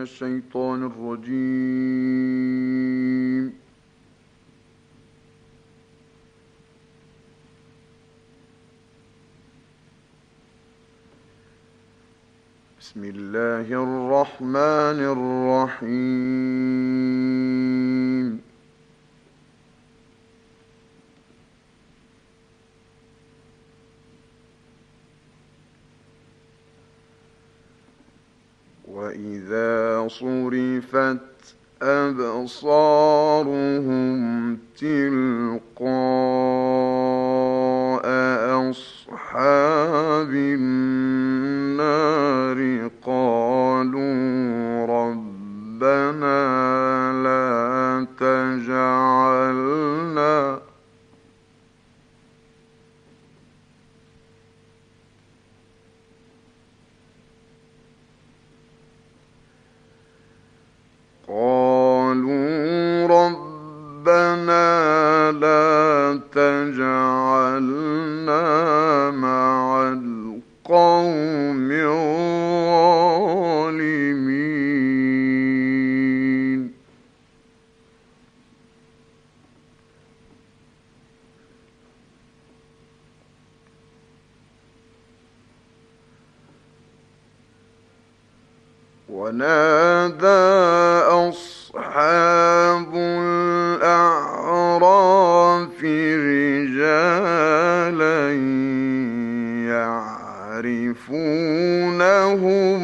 الشيطان الرجيم. بسم الله الرحمن الرحيم. وإذا صرفت أبصارهم تلقاء أصحاب النار قالوا ربنا لا تجعلنا مع القوم الظالمين. ونادى أصحاب الأعراف رجالا يعرفونهم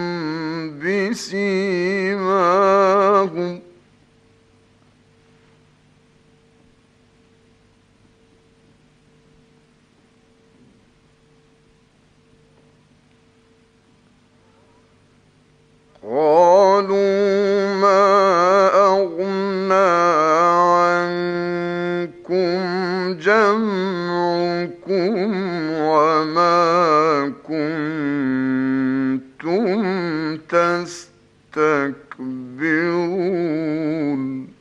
بسيماهم قالوا ما أغنى عنكم جمعكم وما كنتم تستكبرون.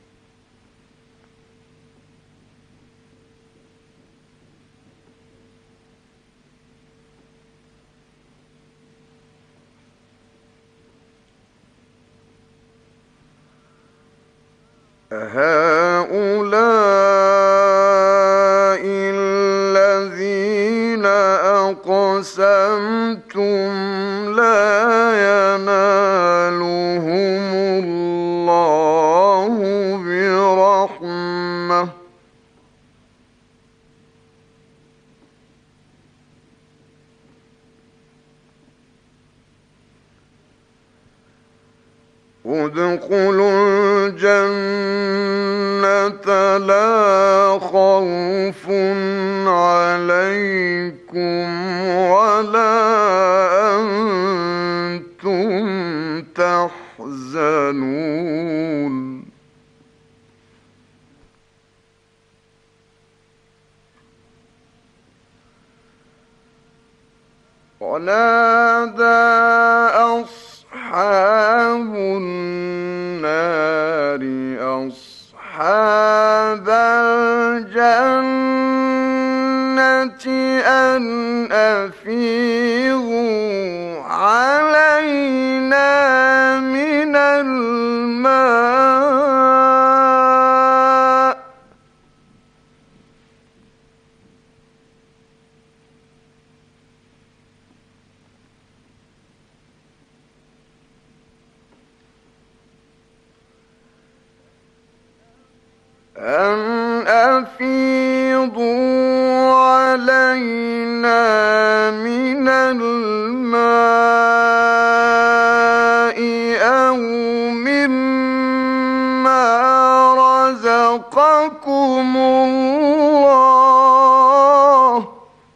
أهؤلاء الذين أقسمتم لا ينالهم الله برحمة ادخلوا الجنة لا خوف عليكم ولا أنتم تحزنون. ونادى أصحاب النار أصحاب الجنة أن أفيضوا علينا من الماء أو مما رزقكم الله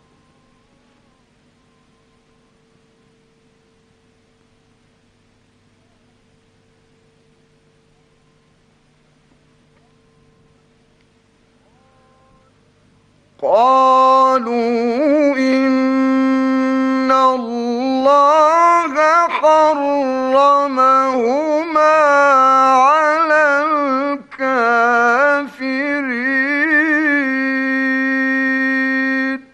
قالوا إن الله حرمهما على الكافرين.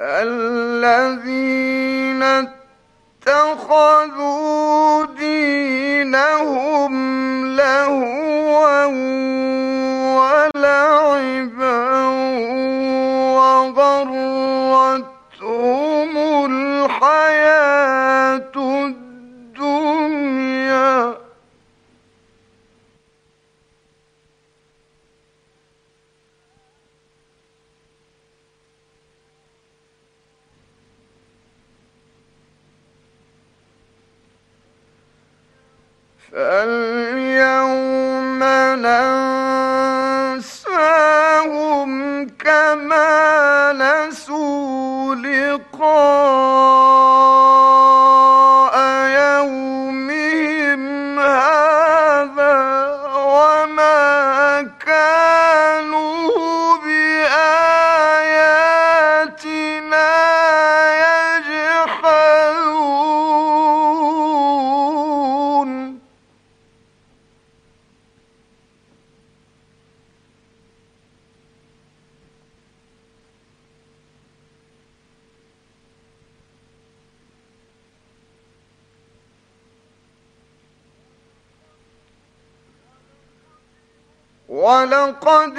الذين اتخذوا دينهم لهوا ولعبا وغرتهم الحياة الدنيا فاليوم ننساهم كما نسوا لقاء يومهم هذا وما كانوا بآياتنا يجحدون ولقد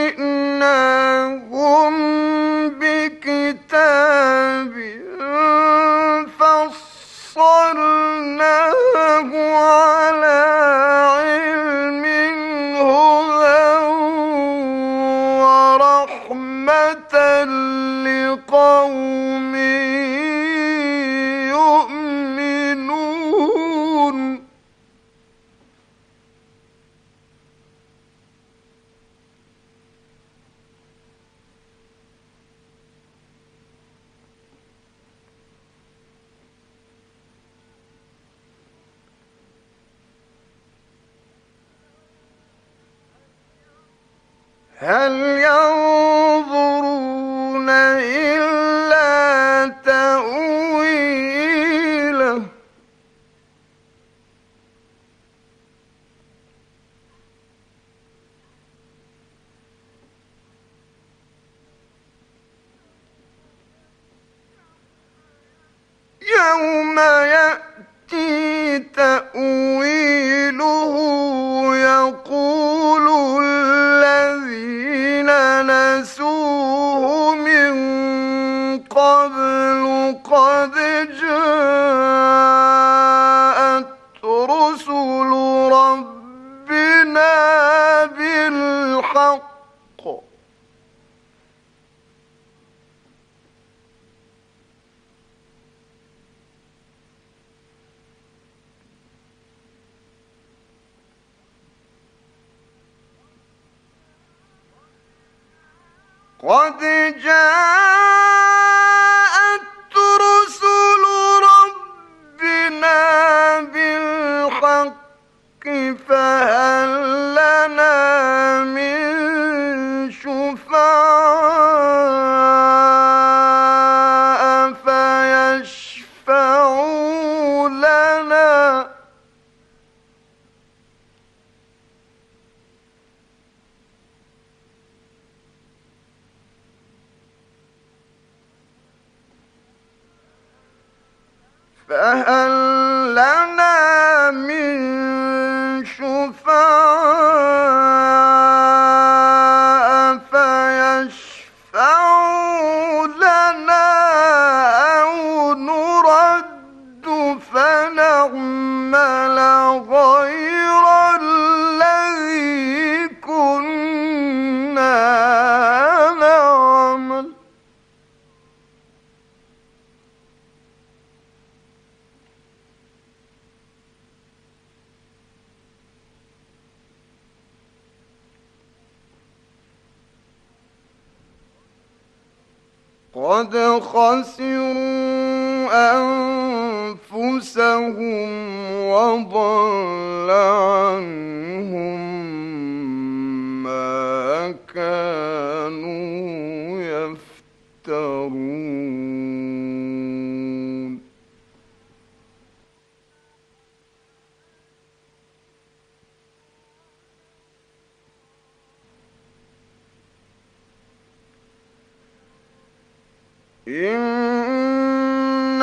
جئناهم بكتاب فصلناه على علم هدى ورحمة لقوم يؤمنون هل ينظرون إلا تأويله يوم يأتي تأويله يقول الذين نسوه من قبل قد جاءت رسل ربنا بالحق قد جاءت رسل ربنا بالحق فهل لنا من شفعاء فيشفعوا لنا فهل لنا من شفعاء فيشفعوا لنا أو نرد فنعمل غير الذي كنا نعمل قد خسروا أنفسهم وضل عنهم ما كانوا يفترون إن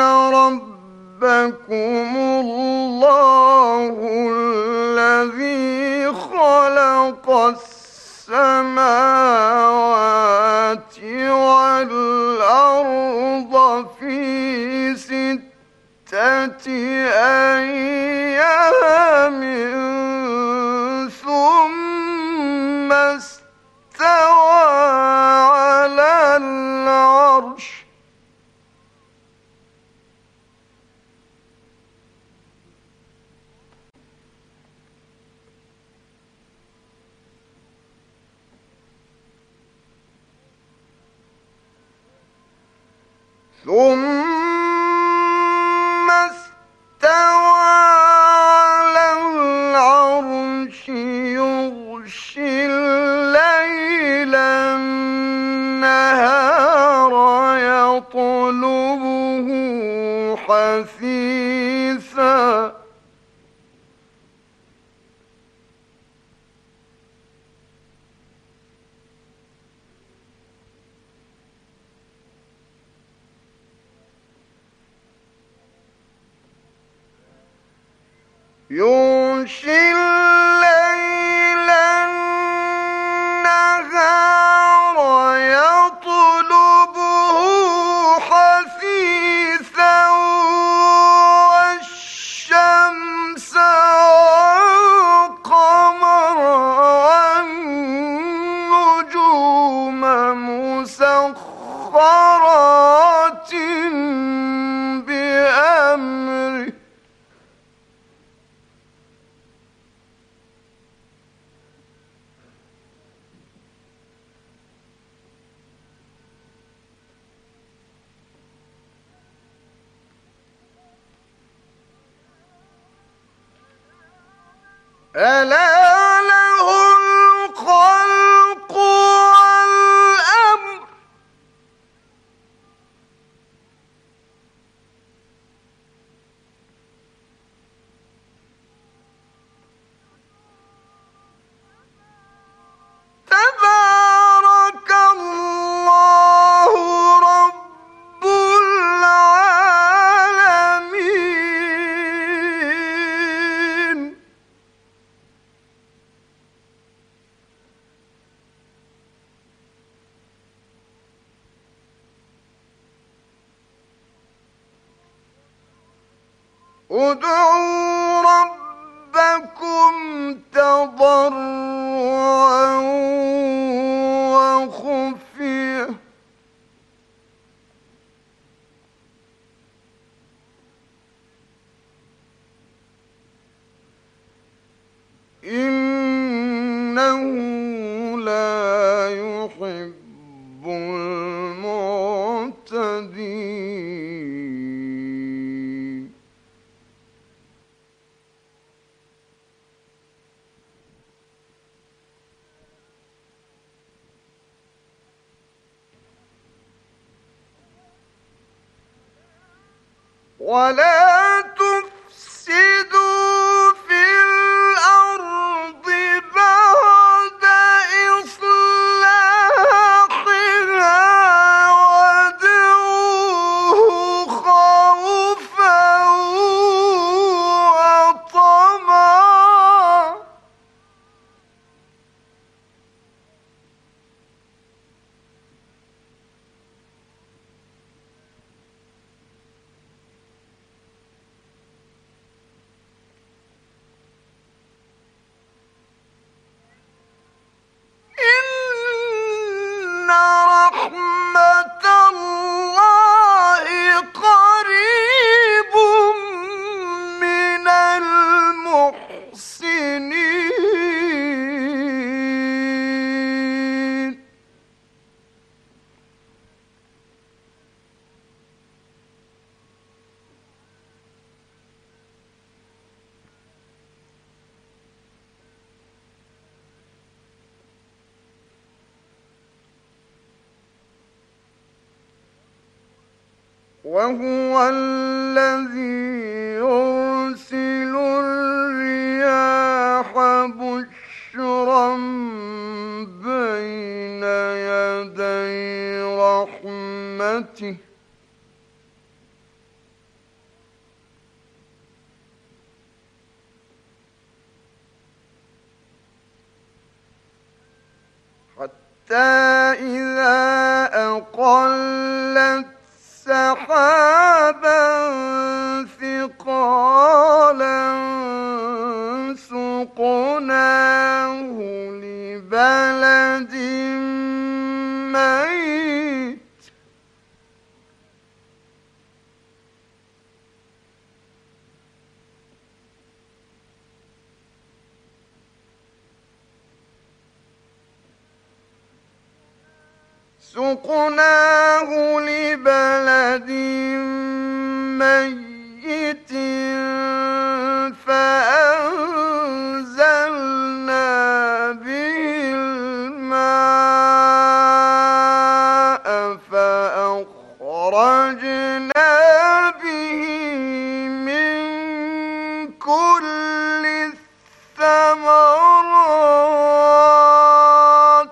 ربكم الله الذي خلق السماوات والأرض في 6 أيام ثم استوى على العرش ثم استوى على العرش يغشي الليل النهار يطلبه حثيثا يغشي الليل النهار يطلبه حثيثا والشمس والقمر والنجوم مسخرات بأمره ألا له الخلق والأمر تبارك الله رب العالمين ادعوا ربكم تضرعا وخفية إنه لا يحب المعتدين ولا تفسدوا في الأرض بعد إصلاحها وادعوه خوفا وطمعا إن رحمة الله قريب من المحسنين وهو الذي يرسل الرياح بشرا بين يدي رحمته إذا أقلت سحابا ثقالا سقناه لبلد ميت فأنزلنا به الماء فأخرجنا به من كل الثمرات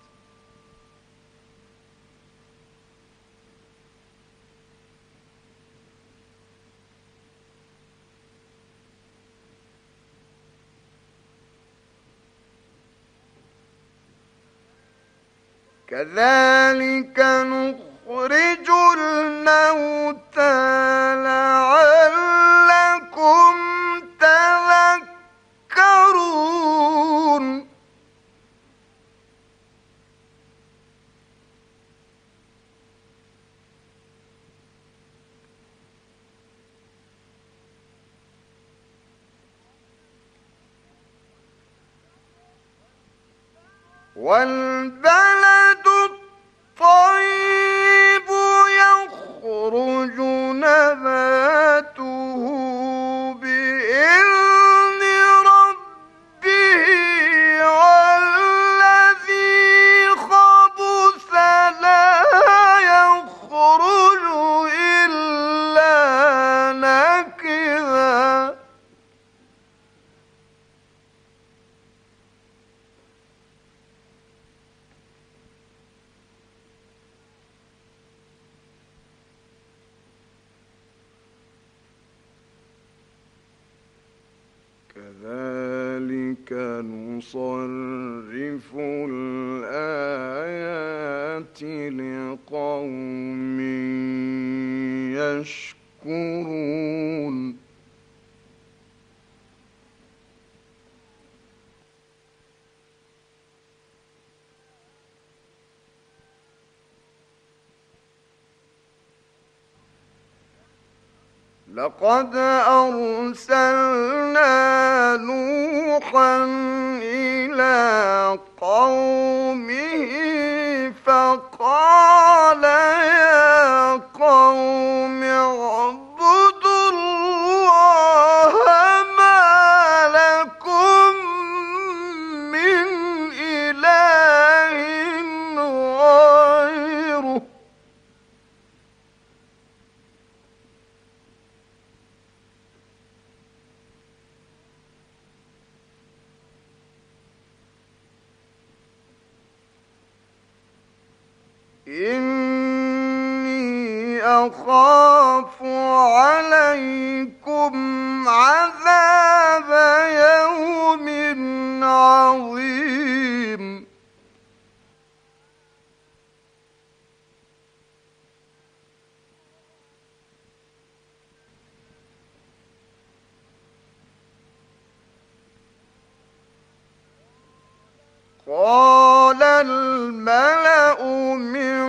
كذلك نخرج الموتى لعلكم تذكرون والبلد الطيب يخرج نباته بإذن ربه والذي خبث لا يخرج إلا نكدا كذلك نصرف الآيات لقوم يشكرون لقد أرسلنا نوحا إلى قومه فقال يا قوم اعبدوا الله ما لكم من إله غيره إني أخاف عليكم عذاب يوم عظيم قال الملأ من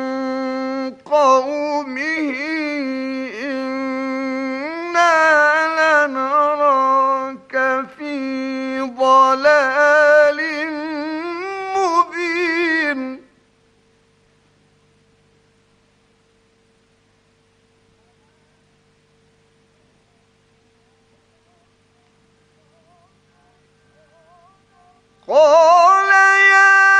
قومه إنا لنراك في ضلال مبين قال يا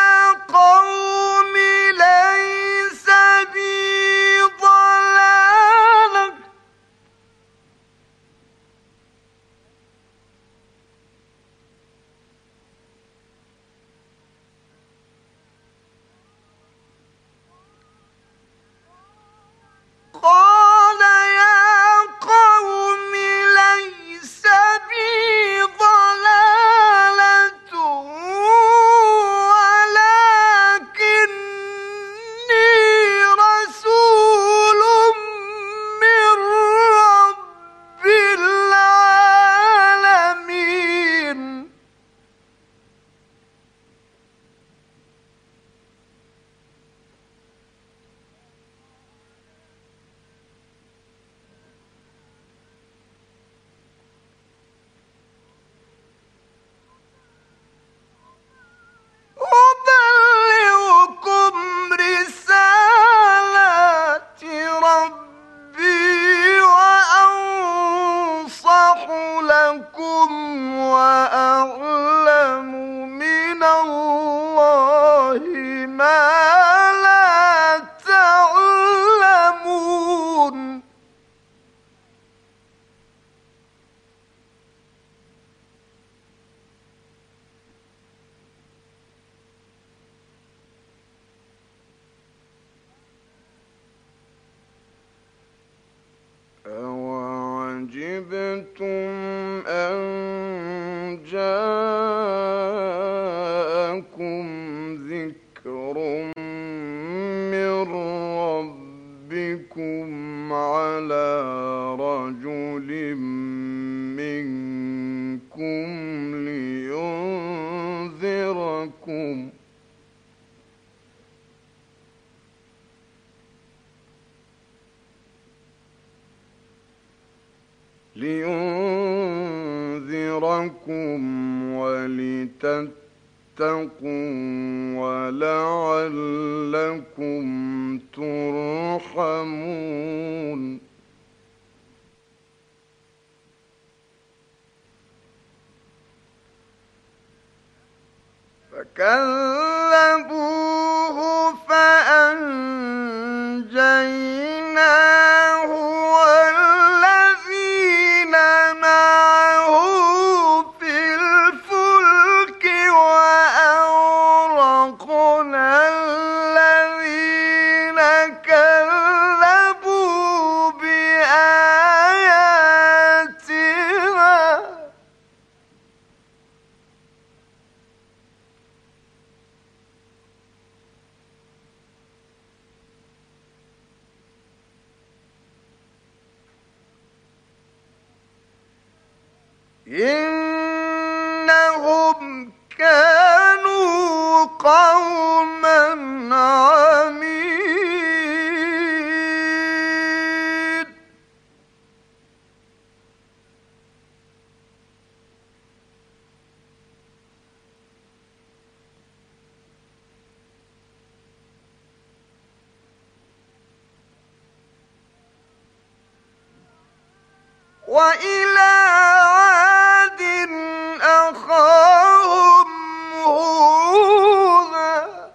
أَوَعَجِبْتُمْ أَن جَاءَكُمْ ذِكْرٌ مِّن رَّبِّكُمْ عَلَىٰ رَجُلٍ مِّنكُمْ لينذركم ولتتقوا وَلَعَلَّكُمْ تُرْحَمُونَ فَكَذَّبُوهُ فَأَنجَيْنَاهُ وَالَّذِينَ مَعَهُ فِي الْفُلْكِ وَأَغْرَقْنَا الَّذِينَ كَذَّبُوا بِآيَاتِنَا إِنَّهُمْ كَانُوا قَوْمًا عَمِينَ وَإِلَىٰ عَادٍ أَخَاهُمْ هُودًا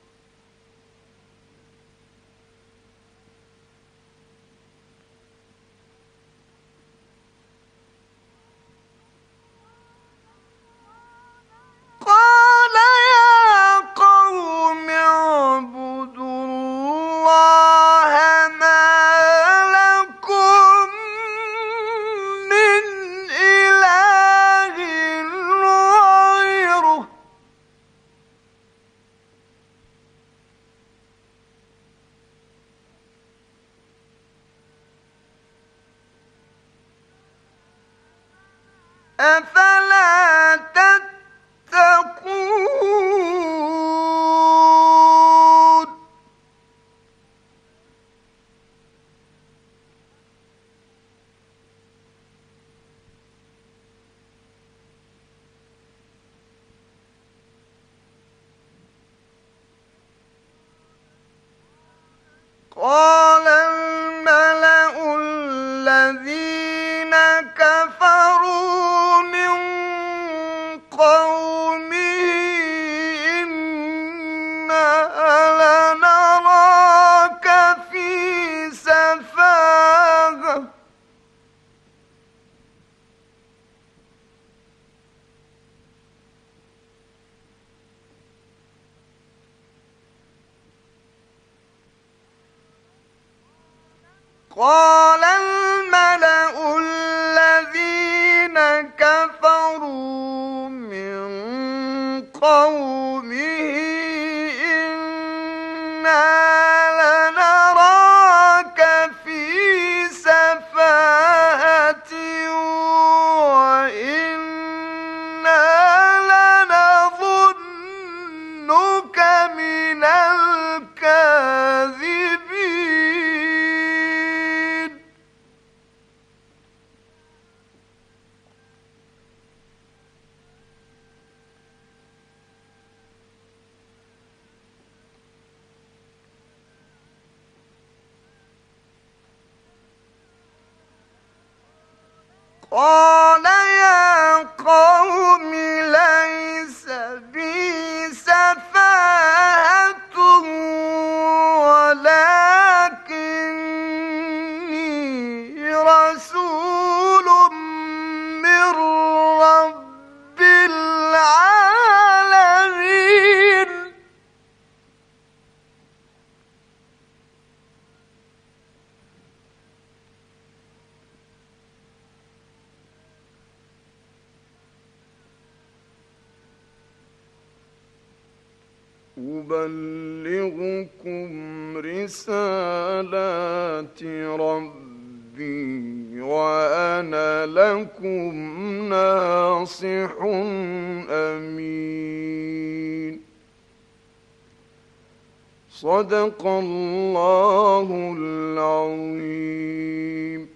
قَالَ يَا قَوْمِ اعْبُدُوا اللَّهَ مَا لَكُم مِّنْ إِلَٰهٍ غَيْرُهُ أَفَلَا تَتَّقُونَ قَالَ الْمَلَأُ الَّذِينَ كَفَرُوا مِن قَوْمِهِ إِنَّا لَنَرَاكَ فِي سَفَاهَةٍ قَالَ الْمَلَأُ الَّذِينَ كَفَرُوا مِن قَوْمِهِ إِنَّا لَنَرَاكَ فِي سَفَاهَةٍ وَإِنَّا لَنَظُنُّكَ مِنَ الْكَاذِبِينَ قَالَ يَا قَوْمِ لَيْسَ بِي سَفَاهَةٌ وَلَٰكِنِّي رَسُولٌ مِّن رَّبِّ الْعَالَمِينَ أبلغكم رسالات ربي وأنا لكم ناصح أمين. صدق الله العظيم.